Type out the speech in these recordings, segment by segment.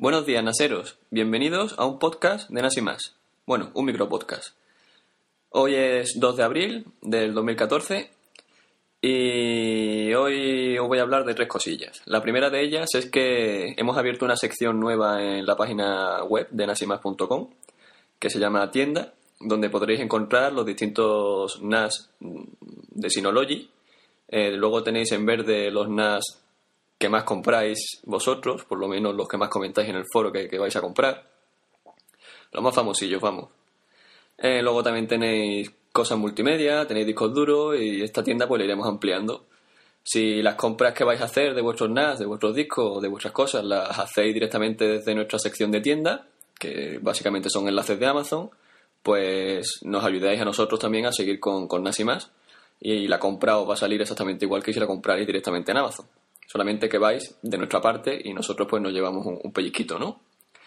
Buenos días, naseros. Bienvenidos a un podcast de Nas y Más. Bueno, un micropodcast. Hoy es 2 de abril del 2014 y hoy os voy a hablar de 3 cosillas. La primera de ellas es que hemos abierto una sección nueva en la página web de nasymas.com que se llama Tienda, donde podréis encontrar los distintos NAS de Synology. Luego tenéis en verde los NAS que más compráis vosotros, por lo menos los que más comentáis en el foro que vais a comprar. Los más famosillos, vamos. Luego también tenéis cosas multimedia, tenéis discos duros y esta tienda pues la iremos ampliando. Si las compras que vais a hacer de vuestros NAS, de vuestros discos o de vuestras cosas las hacéis directamente desde nuestra sección de tienda, que básicamente son enlaces de Amazon, pues nos ayudáis a nosotros también a seguir con Nas y Más, y la compra os va a salir exactamente igual que si la comprarais directamente en Amazon. Solamente que vais de nuestra parte y nosotros pues nos llevamos un pellizquito, ¿no?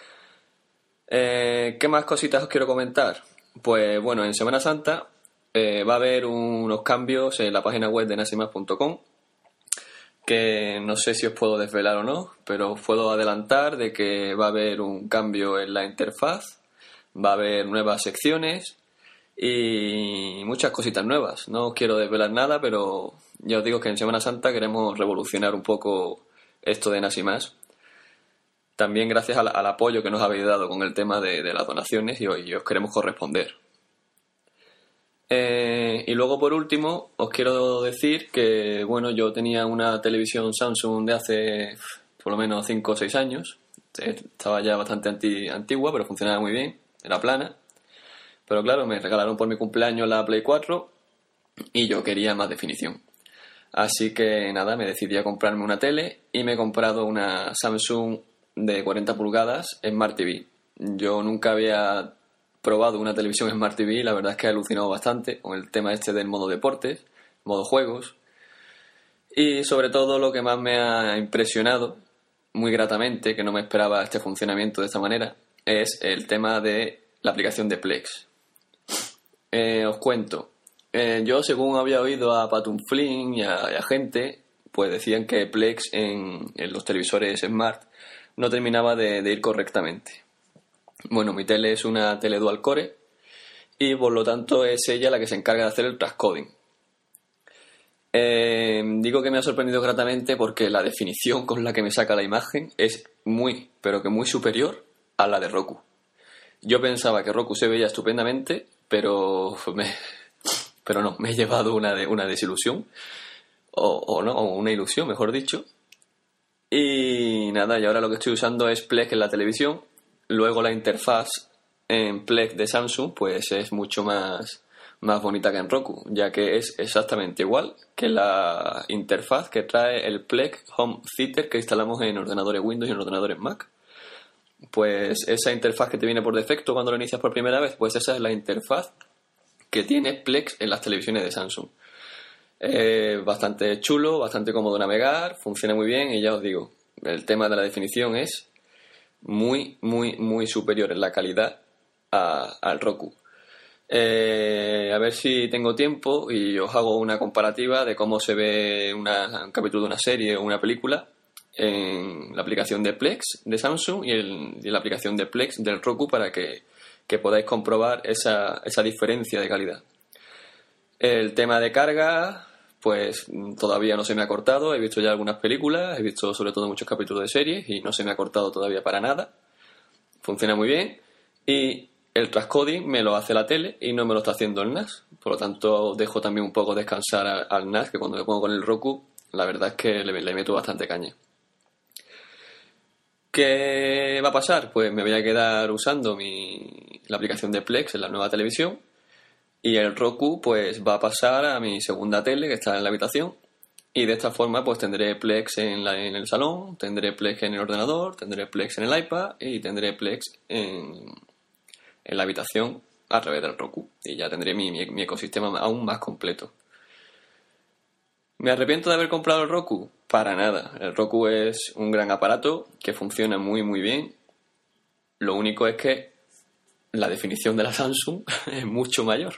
¿Qué más cositas os quiero comentar? Pues bueno, en Semana Santa va a haber unos cambios en la página web de nasymas.com que no sé si os puedo desvelar o no, pero os puedo adelantar de que va a haber un cambio en la interfaz, va a haber nuevas secciones y muchas cositas nuevas. No os quiero desvelar nada, pero ya os digo que en Semana Santa queremos revolucionar un poco esto de Nas y Más. También gracias al apoyo que nos habéis dado con el tema de las donaciones y os queremos corresponder. Y luego por último os quiero decir que bueno, yo tenía una televisión Samsung de hace por lo menos 5 o 6 años. Estaba ya bastante antigua, pero funcionaba muy bien, era plana. Pero claro, me regalaron por mi cumpleaños la Play 4 y yo quería más definición. Así que nada, me decidí a comprarme una tele y me he comprado una Samsung de 40 pulgadas Smart TV. Yo nunca había probado una televisión Smart TV y la verdad es que he alucinado bastante con el tema este del modo deportes, modo juegos. Y sobre todo lo que más me ha impresionado, muy gratamente, que no me esperaba este funcionamiento de esta manera, es el tema de la aplicación de Plex. Os cuento. Yo, según había oído a Patunflin y a gente, pues decían que Plex en los televisores Smart no terminaba de ir correctamente. Bueno, mi tele es una tele dual core y por lo tanto es ella la que se encarga de hacer el transcoding. Digo que me ha sorprendido gratamente porque la definición con la que me saca la imagen es muy, pero que muy superior a la de Roku. Yo pensaba que Roku se veía estupendamente, pero no, me he llevado una desilusión, o no, o una ilusión, mejor dicho. Y nada, y ahora lo que estoy usando es Plex en la televisión. Luego la interfaz en Plex de Samsung pues es mucho más bonita que en Roku, ya que es exactamente igual que la interfaz que trae el Plex Home Theater que instalamos en ordenadores Windows y en ordenadores Mac. Pues esa interfaz que te viene por defecto cuando lo inicias por primera vez, pues esa es la interfaz que tiene Plex en las televisiones de Samsung. Bastante chulo, bastante cómodo navegar, funciona muy bien y ya os digo, el tema de la definición es muy superior en la calidad al Roku. A ver si tengo tiempo y os hago una comparativa de cómo se ve un capítulo de una serie o una película en la aplicación de Plex de Samsung y en la aplicación de Plex del Roku para que podáis comprobar esa diferencia de calidad. El tema de carga pues todavía no se me ha cortado. He visto ya algunas películas, he visto sobre todo muchos capítulos de series y no se me ha cortado todavía para nada. Funciona muy bien y el transcoding me lo hace la tele y no me lo está haciendo el NAS. Por lo tanto dejo también un poco descansar al NAS, que cuando me pongo con el Roku la verdad es que le meto bastante caña. ¿Qué va a pasar? Pues me voy a quedar usando la aplicación de Plex en la nueva televisión y el Roku pues va a pasar a mi segunda tele que está en la habitación y de esta forma pues tendré Plex en el salón, tendré Plex en el ordenador, tendré Plex en el iPad y tendré Plex en la habitación a través del Roku y ya tendré mi ecosistema aún más completo. ¿Me arrepiento de haber comprado el Roku? Para nada. El Roku es un gran aparato que funciona muy bien. Lo único es que la definición de la Samsung es mucho mayor.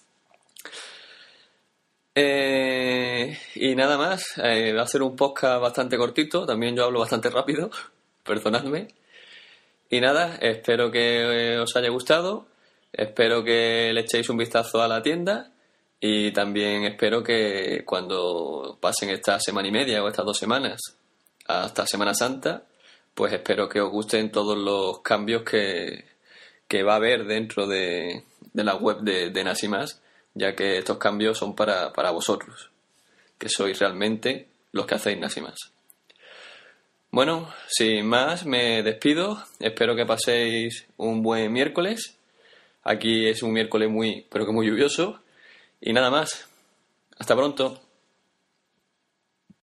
Y nada más. Va a ser un podcast bastante cortito. También yo hablo bastante rápido. Perdonadme. Y nada, espero que os haya gustado, espero que le echéis un vistazo a la tienda y también espero que cuando pasen esta semana y media o estas 2 semanas hasta Semana Santa, pues espero que os gusten todos los cambios que va a haber dentro de la web de Nasimas, ya que estos cambios son para vosotros, que sois realmente los que hacéis Nasimas. Bueno, sin más, me despido. Espero que paséis un buen miércoles. Aquí es un miércoles pero que muy lluvioso. Y nada más. Hasta pronto.